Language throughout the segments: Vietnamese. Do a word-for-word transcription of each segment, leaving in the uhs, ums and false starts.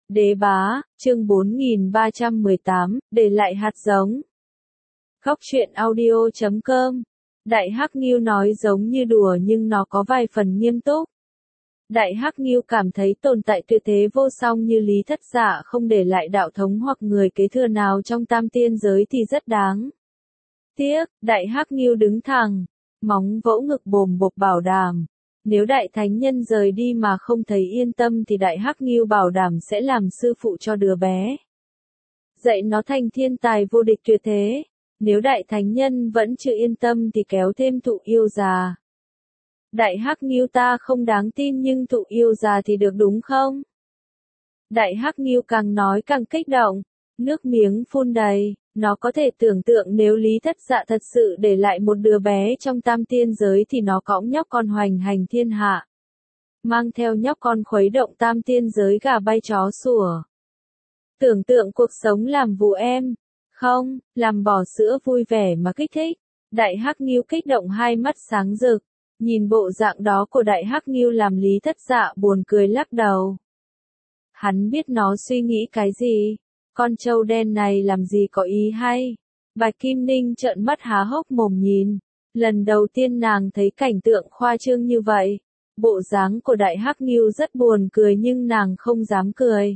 Đế bá, chương bốn nghìn ba trăm mười tám, để lại hạt giống. Góc truyện audio chấm com. Đại Hắc Ngưu nói giống như đùa nhưng nó có vài phần nghiêm túc. Đại Hắc Ngưu cảm thấy tồn tại tuyệt thế vô song như Lý Thất Dạ không để lại đạo thống hoặc người kế thừa nào trong tam tiên giới thì rất đáng tiếc. Đại Hắc Ngưu đứng thẳng, móng vỗ ngực bồm bộp bảo đảm. Nếu đại thánh nhân rời đi mà không thấy yên tâm thì đại Hắc Ngưu bảo đảm sẽ làm sư phụ cho đứa bé. Dạy nó thành thiên tài vô địch tuyệt thế. Nếu đại thánh nhân vẫn chưa yên tâm thì kéo thêm thụ yêu già. Đại Hắc Ngưu ta không đáng tin nhưng thụ yêu già thì được đúng không? Đại Hắc Ngưu càng nói càng kích động, nước miếng phun đầy. Nó có thể tưởng tượng nếu Lý Thất Dạ thật sự để lại một đứa bé trong tam tiên giới thì nó cõng nhóc con hoành hành thiên hạ. Mang theo nhóc con khuấy động tam tiên giới gà bay chó sủa. Tưởng tượng cuộc sống làm vụ em, không, làm bò sữa vui vẻ mà kích thích. Đại Hắc Ngưu kích động hai mắt sáng rực, nhìn bộ dạng đó của Đại Hắc Ngưu làm Lý Thất Dạ buồn cười lắc đầu. Hắn biết nó suy nghĩ cái gì. Con trâu đen này làm gì có ý hay. Bạch Kim Ninh trợn mắt há hốc mồm nhìn. Lần đầu tiên nàng thấy cảnh tượng khoa trương như vậy. Bộ dáng của Đại Hắc Ngưu rất buồn cười nhưng nàng không dám cười.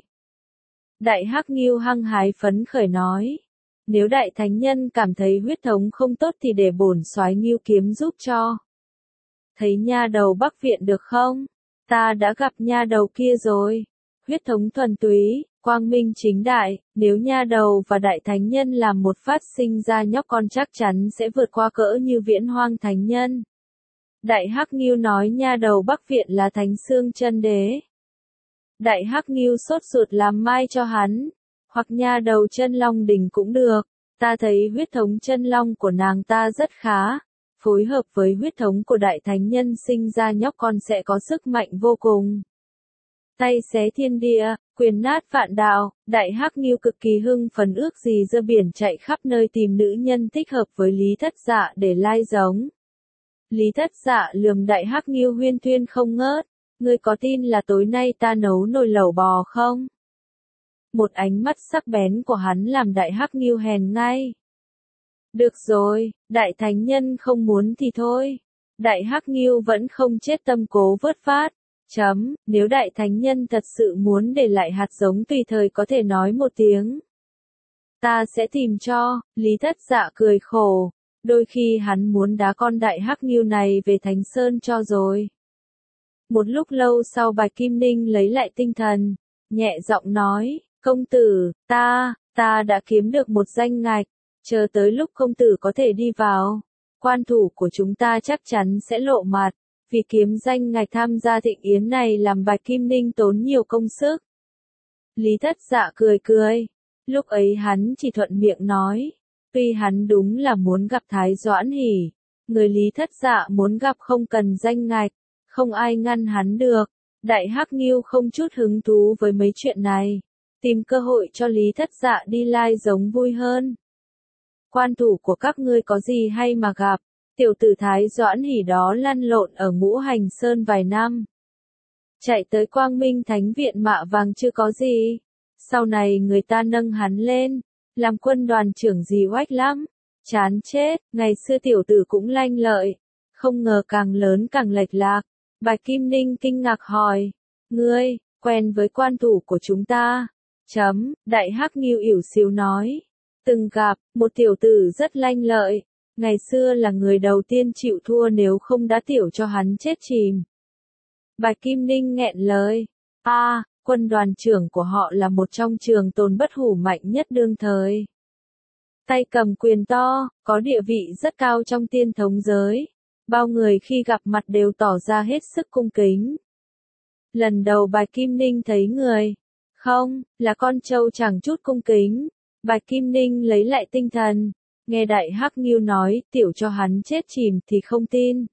Đại Hắc Ngưu hăng hái phấn khởi nói. Nếu đại thánh nhân cảm thấy huyết thống không tốt thì để bổn soái Ngưu kiếm giúp cho. Thấy nha đầu Bắc Viện được không? Ta đã gặp nha đầu kia rồi. Huyết thống thuần túy, quang minh chính đại, nếu nha đầu và đại thánh nhân làm một phát sinh ra nhóc con chắc chắn sẽ vượt qua cỡ như Viễn Hoang thánh nhân. Đại Hắc Ngưu nói nha đầu Bắc Viện là Thánh Xương Chân Đế. Đại Hắc Ngưu sốt ruột làm mai cho hắn, hoặc nha đầu Chân Long Đình cũng được. Ta thấy huyết thống chân long của nàng ta rất khá, phối hợp với huyết thống của đại thánh nhân sinh ra nhóc con sẽ có sức mạnh vô cùng. Tay xé thiên địa, quyền nát vạn đạo, Đại Hắc Ngưu cực kỳ hưng phấn ước gì ra biển chạy khắp nơi tìm nữ nhân thích hợp với Lý Thất Dạ để lai giống. Lý Thất Dạ lườm Đại Hắc Ngưu huyên thuyên không ngớt, ngươi có tin là tối nay ta nấu nồi lẩu bò không? Một ánh mắt sắc bén của hắn làm Đại Hắc Ngưu hèn ngay. Được rồi, đại thánh nhân không muốn thì thôi. Đại Hắc Ngưu vẫn không chết tâm cố vớt phát. Chấm, nếu đại thánh nhân thật sự muốn để lại hạt giống tùy thời có thể nói một tiếng. Ta sẽ tìm cho. Lý Thất Dạ cười khổ. Đôi khi hắn muốn đá con đại Hắc Ngưu này về Thánh Sơn cho rồi. Một lúc lâu sau Bạch Kim Ninh lấy lại tinh thần, nhẹ giọng nói, công tử, ta, ta đã kiếm được một danh ngạch, chờ tới lúc công tử có thể đi vào. Quan thủ của chúng ta chắc chắn sẽ lộ mặt. Vì kiếm danh ngạch tham gia thịnh yến này làm Bạch Kim Ninh tốn nhiều công sức. Lý Thất Dạ cười cười. Lúc ấy hắn chỉ thuận miệng nói. Tuy hắn đúng là muốn gặp Thái Doãn Hỉ. Người Lý Thất Dạ muốn gặp không cần danh ngạch. Không ai ngăn hắn được. Đại Hắc Ngưu không chút hứng thú với mấy chuyện này. Tìm cơ hội cho Lý Thất Dạ đi lai giống vui hơn. Quan thủ của các ngươi có gì hay mà gặp. Tiểu tử Thái Doãn Hỉ đó lăn lộn ở Ngũ Hành Sơn vài năm. Chạy tới Quang Minh Thánh Viện mạ vàng chưa có gì. Sau này người ta nâng hắn lên. Làm quân đoàn trưởng gì oách lắm. Chán chết, ngày xưa tiểu tử cũng lanh lợi. Không ngờ càng lớn càng lệch lạc. Bạch Kim Ninh kinh ngạc hỏi. Ngươi, quen với quan thủ của chúng ta. Chấm, Đại Hắc Ngưu ỉu xìu nói. Từng gặp, một tiểu tử rất lanh lợi. Ngày xưa là người đầu tiên chịu thua nếu không đã tiểu cho hắn chết chìm. Bạch Kim Ninh nghẹn lời. A, à, quân đoàn trưởng của họ là một trong trường tồn bất hủ mạnh nhất đương thời. Tay cầm quyền to, có địa vị rất cao trong tiên thống giới. Bao người khi gặp mặt đều tỏ ra hết sức cung kính. Lần đầu Bạch Kim Ninh thấy người. Không, là con trâu chẳng chút cung kính. Bạch Kim Ninh lấy lại tinh thần. Nghe Đại Hắc Ngưu nói, tiểu cho hắn chết chìm thì không tin.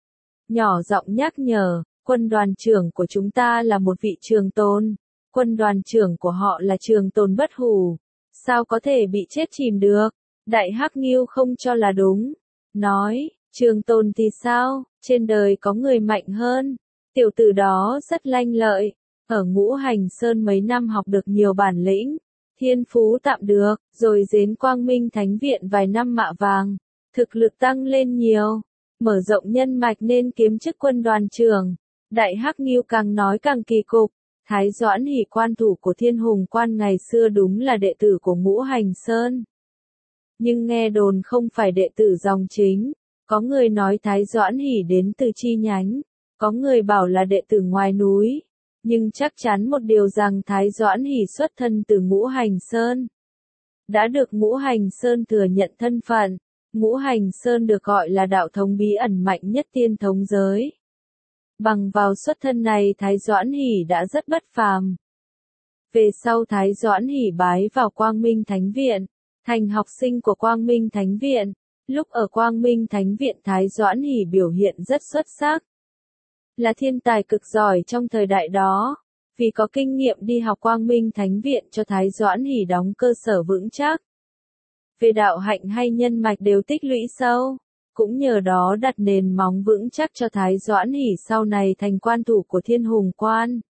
Nhỏ giọng nhắc nhở, quân đoàn trưởng của chúng ta là một vị trường tôn. Quân đoàn trưởng của họ là trường tôn bất hủ. Sao có thể bị chết chìm được? Đại Hắc Ngưu không cho là đúng. Nói, trường tôn thì sao? Trên đời có người mạnh hơn. Tiểu tử đó rất lanh lợi. Ở Ngũ Hành Sơn mấy năm học được nhiều bản lĩnh, thiên phú tạm được, rồi đến Quang Minh Thánh Viện vài năm mạ vàng, thực lực tăng lên nhiều, mở rộng nhân mạch nên kiếm chức quân đoàn trưởng. Đại Hắc Ngưu càng nói càng kỳ cục, Thái Doãn Hỷ quan thủ của Thiên Hùng Quan ngày xưa đúng là đệ tử của Ngũ Hành Sơn. Nhưng nghe đồn không phải đệ tử dòng chính, có người nói Thái Doãn Hỷ đến từ chi nhánh, có người bảo là đệ tử ngoài núi, nhưng chắc chắn một điều rằng Thái Doãn Hỷ xuất thân từ Ngũ Hành Sơn. Đã được Ngũ Hành Sơn thừa nhận thân phận, Ngũ Hành Sơn được gọi là đạo thống bí ẩn mạnh nhất tiên thống giới. Bằng vào xuất thân này Thái Doãn Hỷ đã rất bất phàm. Về sau Thái Doãn Hỷ bái vào Quang Minh Thánh Viện, thành học sinh của Quang Minh Thánh Viện. Lúc ở Quang Minh Thánh Viện Thái Doãn Hỷ biểu hiện rất xuất sắc. Là thiên tài cực giỏi trong thời đại đó. Vì có kinh nghiệm đi học Quang Minh Thánh Viện cho Thái Doãn Hỷ đóng cơ sở vững chắc. Về đạo hạnh hay nhân mạch đều tích lũy sâu. Cũng nhờ đó đặt nền móng vững chắc cho Thái Doãn Hỷ sau này thành quan thủ của Thiên Hùng Quan.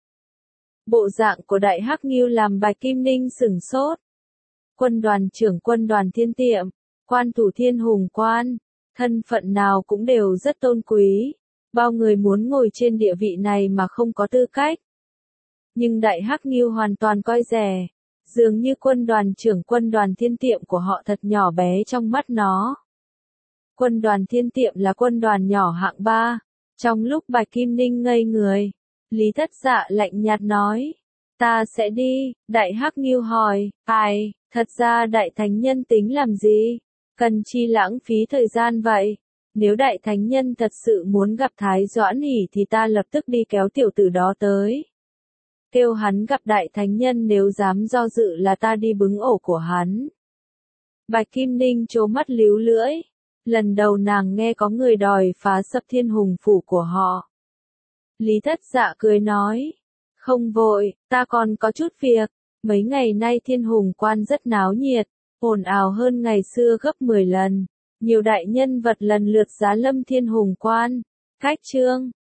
Bộ dạng của Đại Hắc Ngưu làm Bạch Kim Ninh sửng sốt. Quân đoàn trưởng quân đoàn Thiên Tiệm, quan thủ Thiên Hùng Quan, thân phận nào cũng đều rất tôn quý. Bao người muốn ngồi trên địa vị này mà không có tư cách. Nhưng Đại Hắc Ngưu hoàn toàn coi rẻ, dường như quân đoàn trưởng quân đoàn Thiên Tiệm của họ thật nhỏ bé trong mắt nó. Quân đoàn Thiên Tiệm là quân đoàn nhỏ hạng ba. Trong lúc Bạch Kim Ninh ngây người, Lý Thất Dạ lạnh nhạt nói, ta sẽ đi. Đại Hắc Ngưu hỏi, ai, thật ra Đại Thánh Nhân tính làm gì? Cần chi lãng phí thời gian vậy? Nếu Đại Thánh Nhân thật sự muốn gặp Thái Doãn Hỷ thì ta lập tức đi kéo tiểu tử đó tới. Kêu hắn gặp Đại Thánh Nhân, nếu dám do dự là ta đi bứng ổ của hắn. Bạch Kim Ninh trố mắt líu lưỡi. Lần đầu nàng nghe có người đòi phá sập Thiên Hùng Phủ của họ. Lý Thất Dạ cười nói, không vội, ta còn có chút việc. Mấy ngày nay Thiên Hùng Quan rất náo nhiệt, ồn ào hơn ngày xưa gấp mười lần. Nhiều đại nhân vật lần lượt giá lâm Thiên Hùng Quan. Cách chương